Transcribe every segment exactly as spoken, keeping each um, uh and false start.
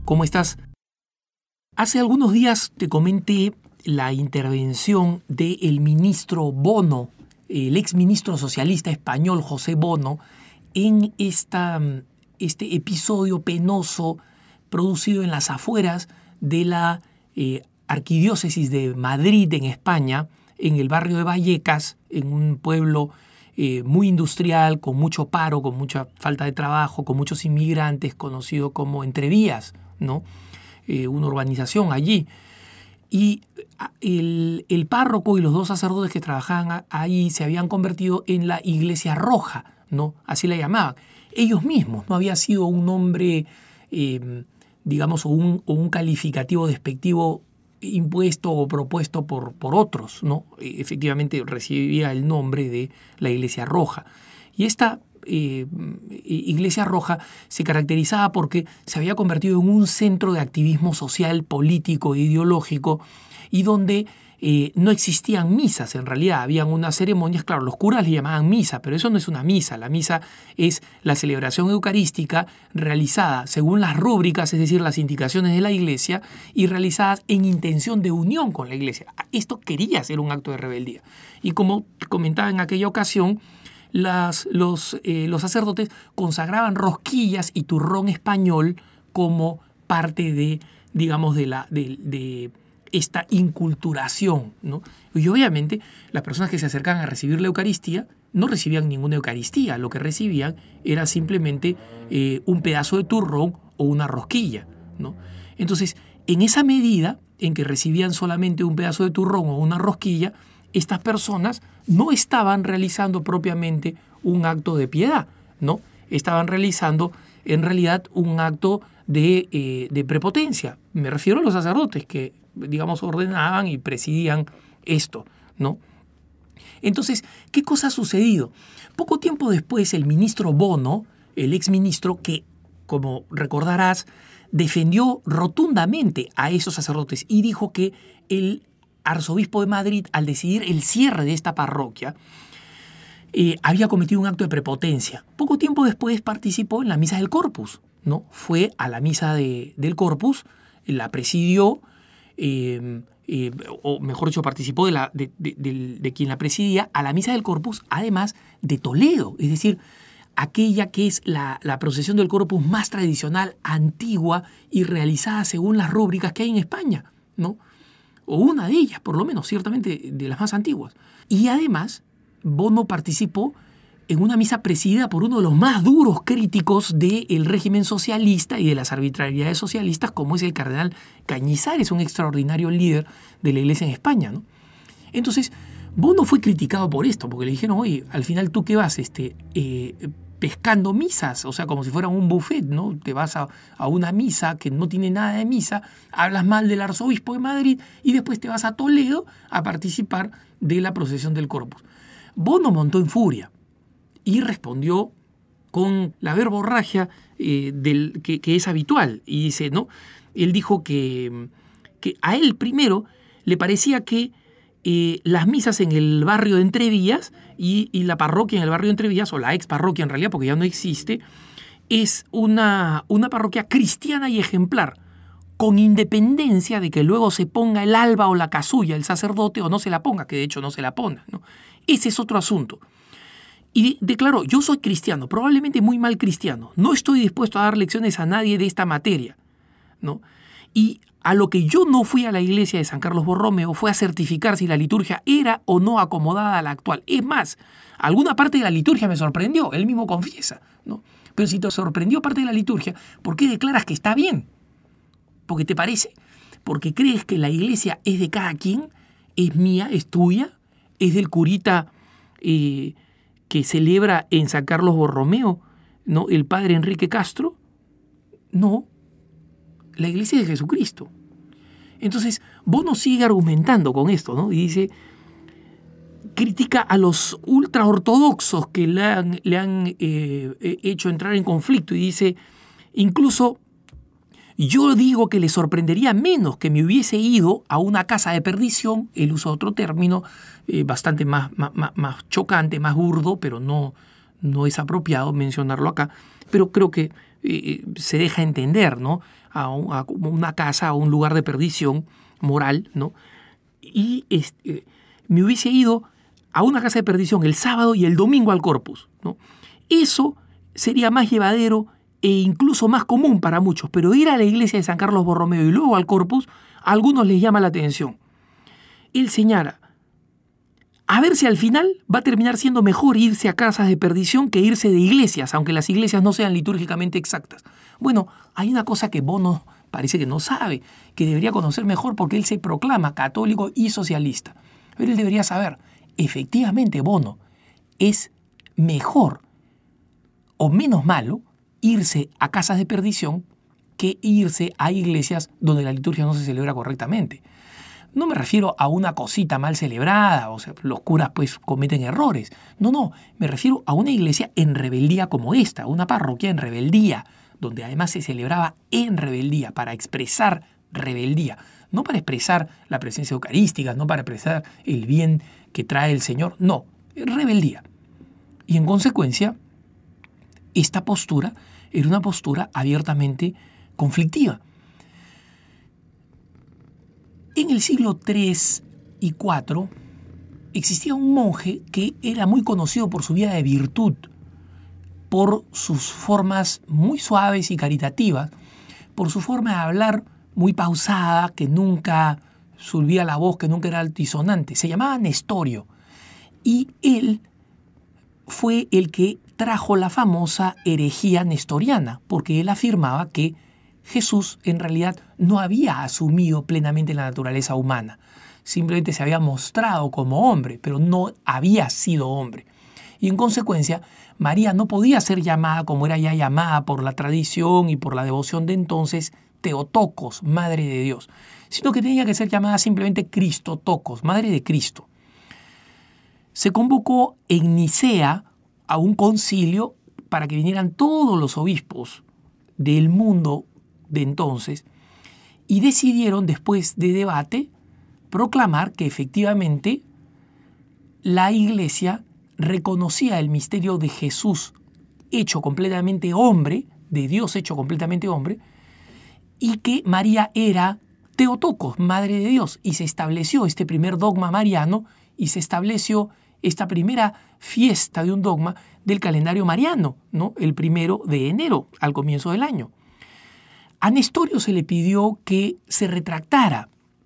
¿Cómo estás? Hace algunos días te comenté la intervención del ministro Bono, el exministro socialista español José Bono, en esta, este episodio penoso producido en las afueras de la eh, arquidiócesis de Madrid, en España, en el barrio de Vallecas, en un pueblo eh, muy industrial, con mucho paro, con mucha falta de trabajo, con muchos inmigrantes, conocido como Entrevías, ¿no? Eh, una urbanización allí. Y el, el párroco y los dos sacerdotes que trabajaban ahí se habían convertido en la Iglesia Roja, ¿no? Así la llamaban. Ellos mismos, no había sido un nombre, eh, digamos, o un, o un calificativo despectivo impuesto o propuesto por, por otros, ¿no? Efectivamente recibía el nombre de la Iglesia Roja. Y esta eh, Iglesia Roja se caracterizaba porque se había convertido en un centro de activismo social, político e ideológico, y donde eh, no existían misas. En realidad habían unas ceremonias, claro, los curas le llamaban misa, pero eso no es una misa. La misa es la celebración eucarística realizada según las rúbricas, es decir, las indicaciones de la Iglesia, y realizadas en intención de unión con la Iglesia. Esto quería ser un acto de rebeldía. Y como comentaba en aquella ocasión, Las, los, eh, los sacerdotes consagraban rosquillas y turrón español como parte de, digamos, de, la, de, de esta inculturación, ¿no? Y obviamente las personas que se acercaban a recibir la Eucaristía no recibían ninguna Eucaristía, lo que recibían era simplemente eh, un pedazo de turrón o una rosquilla, ¿no? Entonces, en esa medida en que recibían solamente un pedazo de turrón o una rosquilla, estas personas no estaban realizando propiamente un acto de piedad, ¿no? Estaban realizando en realidad un acto de, eh, de prepotencia. Me refiero a los sacerdotes que, digamos, ordenaban y presidían esto, ¿no? Entonces, ¿qué cosa ha sucedido? Poco tiempo después, el ministro Bono, el exministro, que, como recordarás, defendió rotundamente a esos sacerdotes y dijo que el arzobispo de Madrid, al decidir el cierre de esta parroquia, eh, había cometido un acto de prepotencia. Poco tiempo después participó en la misa del Corpus, ¿no? Fue a la misa de, del Corpus, la presidió, eh, eh, o mejor dicho, participó de, la, de, de, de, de quien la presidía a la misa del Corpus, además de Toledo, es decir, aquella que es la, la procesión del Corpus más tradicional, antigua y realizada según las rúbricas que hay en España, ¿no? O una de ellas, por lo menos, ciertamente de las más antiguas. Y además, Bono participó en una misa presidida por uno de los más duros críticos del régimen socialista y de las arbitrariedades socialistas, como es el cardenal Cañizares, un extraordinario líder de la Iglesia en España, ¿no? Entonces, Bono fue criticado por esto, porque le dijeron, oye, al final tú qué vas, este, eh, pescando misas, o sea, como si fuera un buffet, ¿no? Te vas a, a una misa que no tiene nada de misa, hablas mal del arzobispo de Madrid y después te vas a Toledo a participar de la procesión del Corpus. Bono montó en furia y respondió con la verborragia eh, del, que, que es habitual. Y dice, ¿no? Él dijo que, que a él primero le parecía que Eh, las misas en el barrio de Entrevías y, y la parroquia en el barrio de Entrevías, o la ex parroquia en realidad, porque ya no existe, es una, una parroquia cristiana y ejemplar, con independencia de que luego se ponga el alba o la casulla el sacerdote o no se la ponga, que de hecho no se la ponga, ¿no? Ese es otro asunto. Y declaró, yo soy cristiano, probablemente muy mal cristiano, no estoy dispuesto a dar lecciones a nadie de esta materia, ¿no? Y a lo que yo no fui a la iglesia de San Carlos Borromeo fue a certificar si la liturgia era o no acomodada a la actual. Es más, alguna parte de la liturgia me sorprendió, él mismo confiesa, ¿no? Pero si te sorprendió parte de la liturgia, ¿por qué declaras que está bien? ¿Porque te parece? ¿Porque crees que la iglesia es de cada quien? ¿Es mía? ¿Es tuya? ¿Es del curita eh, que celebra en San Carlos Borromeo, ¿no? El padre Enrique Castro? No. La iglesia de Jesucristo. Entonces, Bono sigue argumentando con esto, ¿no? Y dice, critica a los ultraortodoxos que le han, le han eh, hecho entrar en conflicto y dice, incluso yo digo que le sorprendería menos que me hubiese ido a una casa de perdición, él usa otro término eh, bastante más, más, más chocante, más burdo, pero no, no es apropiado mencionarlo acá, pero creo que eh, se deja entender, ¿no? A, un, a una casa, a un lugar de perdición moral, ¿no? Y este, me hubiese ido a una casa de perdición el sábado y el domingo al Corpus, ¿no? Eso sería más llevadero e incluso más común para muchos, pero ir a la iglesia de San Carlos Borromeo y luego al Corpus, a algunos les llama la atención. Él señala, a ver si al final va a terminar siendo mejor irse a casas de perdición que irse de iglesias, aunque las iglesias no sean litúrgicamente exactas. Bueno, hay una cosa que Bono parece que no sabe, que debería conocer mejor porque él se proclama católico y socialista. Pero él debería saber, efectivamente, Bono, es mejor o menos malo irse a casas de perdición que irse a iglesias donde la liturgia no se celebra correctamente. No me refiero a una cosita mal celebrada, o sea, los curas pues cometen errores. No, no, me refiero a una iglesia en rebeldía como esta, una parroquia en rebeldía, donde además se celebraba en rebeldía, para expresar rebeldía, no para expresar la presencia eucarística, no para expresar el bien que trae el Señor, no, rebeldía. Y en consecuencia, esta postura era una postura abiertamente conflictiva. En el siglo tres y cuatro existía un monje que era muy conocido por su vida de virtud, por sus formas muy suaves y caritativas, por su forma de hablar muy pausada, que nunca subía la voz, que nunca era altisonante. Se llamaba Nestorio y él fue el que trajo la famosa herejía nestoriana, porque él afirmaba que Jesús en realidad no había asumido plenamente la naturaleza humana, simplemente se había mostrado como hombre, pero no había sido hombre. Y en consecuencia, María no podía ser llamada como era ya llamada por la tradición y por la devoción de entonces, Theotokos, Madre de Dios, sino que tenía que ser llamada simplemente Christotokos, Madre de Cristo. Se convocó en Nicea a un concilio para que vinieran todos los obispos del mundo de entonces y decidieron, después de debate, proclamar que efectivamente la Iglesia reconocía el misterio de Jesús hecho completamente hombre, de Dios hecho completamente hombre, y que María era Theotokos, Madre de Dios, y se estableció este primer dogma mariano y se estableció esta primera fiesta de un dogma del calendario mariano, ¿no? El primero de enero, al comienzo del año. A Nestorio se le pidió que se retractara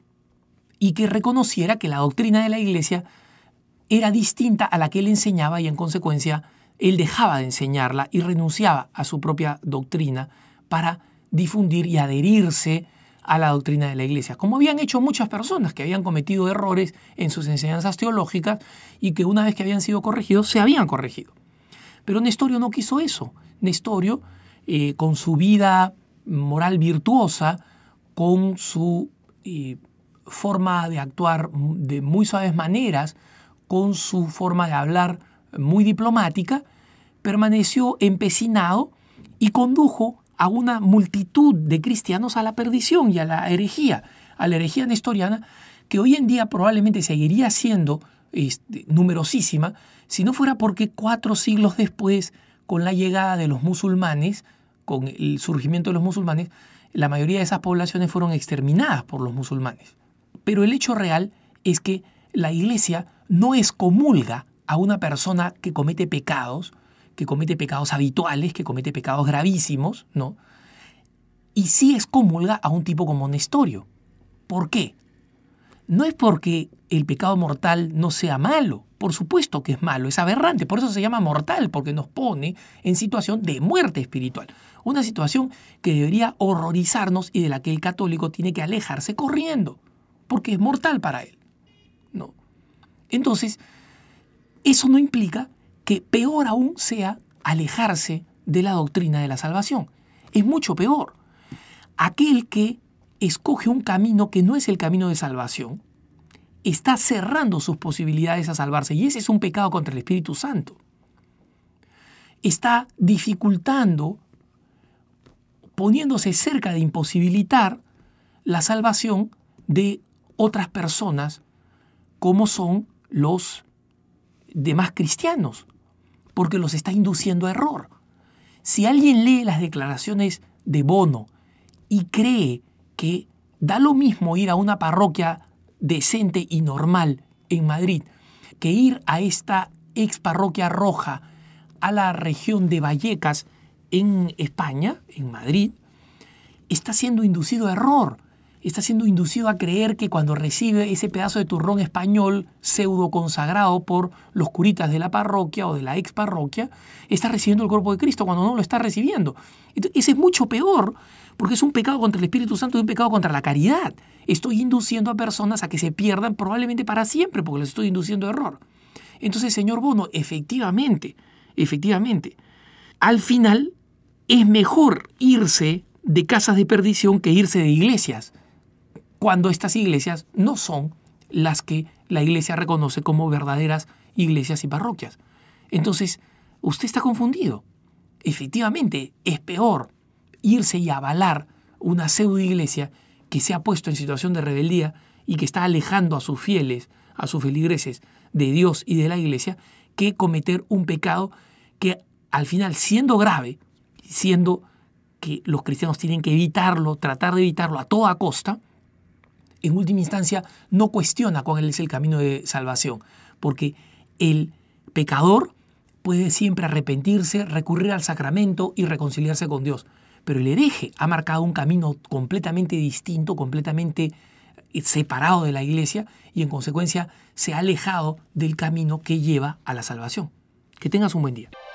y que reconociera que la doctrina de la Iglesia era distinta a la que él enseñaba y en consecuencia él dejaba de enseñarla y renunciaba a su propia doctrina para difundir y adherirse a la doctrina de la Iglesia, como habían hecho muchas personas que habían cometido errores en sus enseñanzas teológicas y que una vez que habían sido corregidos, se habían corregido. Pero Nestorio no quiso eso. Nestorio, eh, con su vida moral virtuosa, con su eh, forma de actuar de muy suaves maneras, con su forma de hablar muy diplomática, permaneció empecinado y condujo a una multitud de cristianos a la perdición y a la herejía, a la herejía nestoriana, que hoy en día probablemente seguiría siendo este, numerosísima, si no fuera porque cuatro siglos después, con la llegada de los musulmanes, con el surgimiento de los musulmanes, la mayoría de esas poblaciones fueron exterminadas por los musulmanes. Pero el hecho real es que la Iglesia no excomulga a una persona que comete pecados, que comete pecados habituales, que comete pecados gravísimos, ¿no? Y sí excomulga a un tipo como Nestorio. ¿Por qué? No es porque el pecado mortal no sea malo, por supuesto que es malo, es aberrante, por eso se llama mortal, porque nos pone en situación de muerte espiritual, una situación que debería horrorizarnos y de la que el católico tiene que alejarse corriendo, porque es mortal para él, ¿no? Entonces, eso no implica que peor aún sea alejarse de la doctrina de la salvación. Es mucho peor. Aquel que escoge un camino que no es el camino de salvación, está cerrando sus posibilidades a salvarse, y ese es un pecado contra el Espíritu Santo. Está dificultando, poniéndose cerca de imposibilitar la salvación de otras personas como son los demás cristianos. porque los está induciendo a error. Si alguien lee las declaraciones de Bono y cree que da lo mismo ir a una parroquia decente y normal en Madrid que ir a esta ex parroquia roja a la región de Vallecas en España, en Madrid, está siendo inducido a error. Está siendo inducido a creer que cuando recibe ese pedazo de turrón español pseudo consagrado por los curitas de la parroquia o de la ex parroquia, está recibiendo el cuerpo de Cristo cuando no lo está recibiendo. Entonces, ese es mucho peor porque es un pecado contra el Espíritu Santo y un pecado contra la caridad. Estoy induciendo a personas a que se pierdan probablemente para siempre porque les estoy induciendo a error. Entonces, señor Bono, efectivamente, efectivamente, al final es mejor irse de casas de perdición que irse de iglesias, cuando estas iglesias no son las que la iglesia reconoce como verdaderas iglesias y parroquias. Entonces, usted está confundido. Efectivamente, es peor irse y avalar una pseudo iglesia que se ha puesto en situación de rebeldía y que está alejando a sus fieles, a sus feligreses de Dios y de la iglesia, que cometer un pecado que al final, siendo grave, siendo que los cristianos tienen que evitarlo, tratar de evitarlo a toda costa, en última instancia no cuestiona cuál es el camino de salvación, porque el pecador puede siempre arrepentirse, recurrir al sacramento y reconciliarse con Dios, pero el hereje ha marcado un camino completamente distinto, completamente separado de la iglesia y en consecuencia se ha alejado del camino que lleva a la salvación. Que tengas un buen día.